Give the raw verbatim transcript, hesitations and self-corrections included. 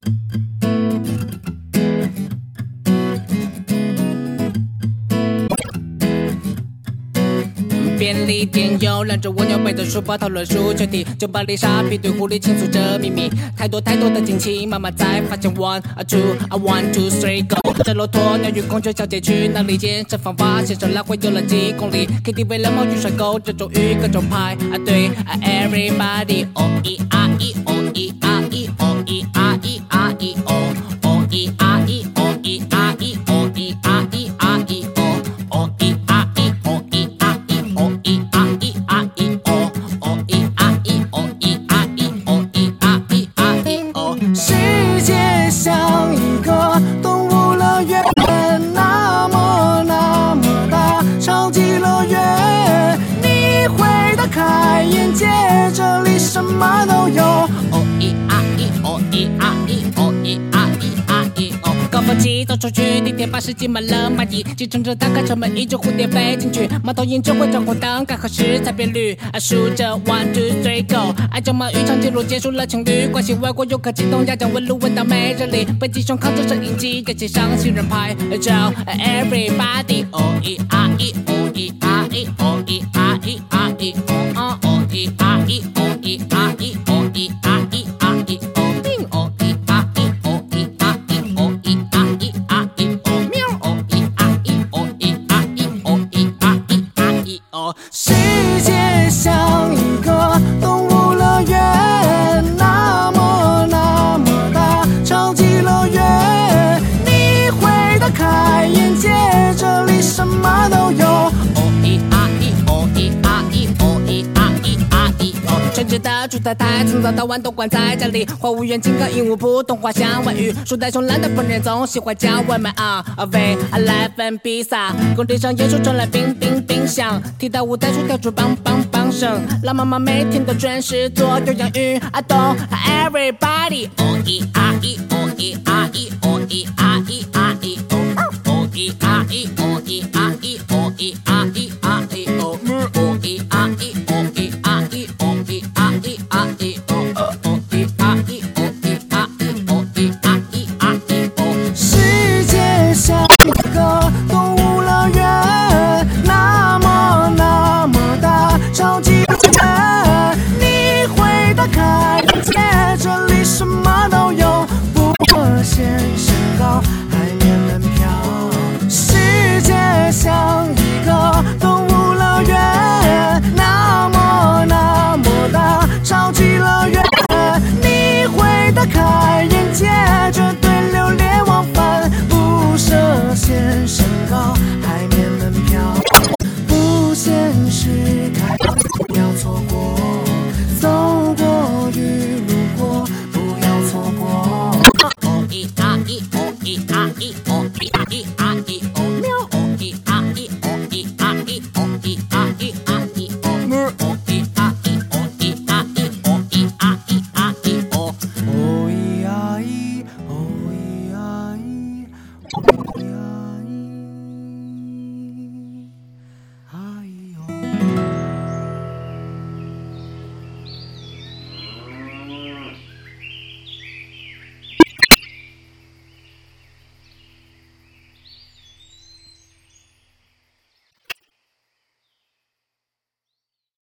便利店有两只蜗牛背着书包讨论数学题，酒吧里傻逼对狐狸倾诉着秘密，太多太多的惊奇，妈妈才发现 one a two a one two three go。这骆驼鸟与孔雀小姐去哪里？健身房发现生来回有了几公里 ，K T V 了猫与帅狗，这种鱼各种派啊对啊 everybody oh e ah e oh e ah e oh e ah e ah e oh oh e ah e oh e ah e oh e ah e ah e oh oh e ah e oh e ah e oh e ah e ah e oh oh e ah e oh e ah e oh e ah e ah e oh。 世界像一个动物乐园，那么那么大，超级乐园，你会大开眼界，这里什么都有。 哦咿啊咿，哦咿啊咿，哦咿啊咿啊咿哦。高峰期走出去，地铁巴士挤满了蚂蚁，计程车打开车门，一只蝴蝶飞进去，猫头鹰只会转红灯，该何时才变绿？啊，数着 one two three go， 爱叫猫渔场记录结束了情侣关系，外国游客激动，压降温路闻到没人理，北极熊靠着摄影机给街上行人拍照 ，everybody 哦咿啊咿，哦咿啊咿，哦咿啊咿啊咿，哦哦咿啊咿，哦咿啊咿，哦咿啊咿啊咿，哦叮哦咿啊咿，哦咿啊咿，哦咿啊咿啊咿，哦喵，哦咿啊咿，哦咿啊咿，哦咿啊咿啊咿哦。 世界像一个动物乐园，那么那么大，超级乐园，你会大开眼界，这里什么都有。 哦咿啊咿，哦咿啊咿，哦咿啊咿啊咿哦。纯洁的猪太太从早到晚都关在家里，花无园金刚鹦鹉普通话像外语，树袋熊懒得烹饪总喜欢叫外卖啊。喂，啊来份披萨，工地上烟树传来冰冰冰响，踢到舞台处跳出梆梆梆声，老妈妈每天都准时做有氧运动。Everybody， 哦咿啊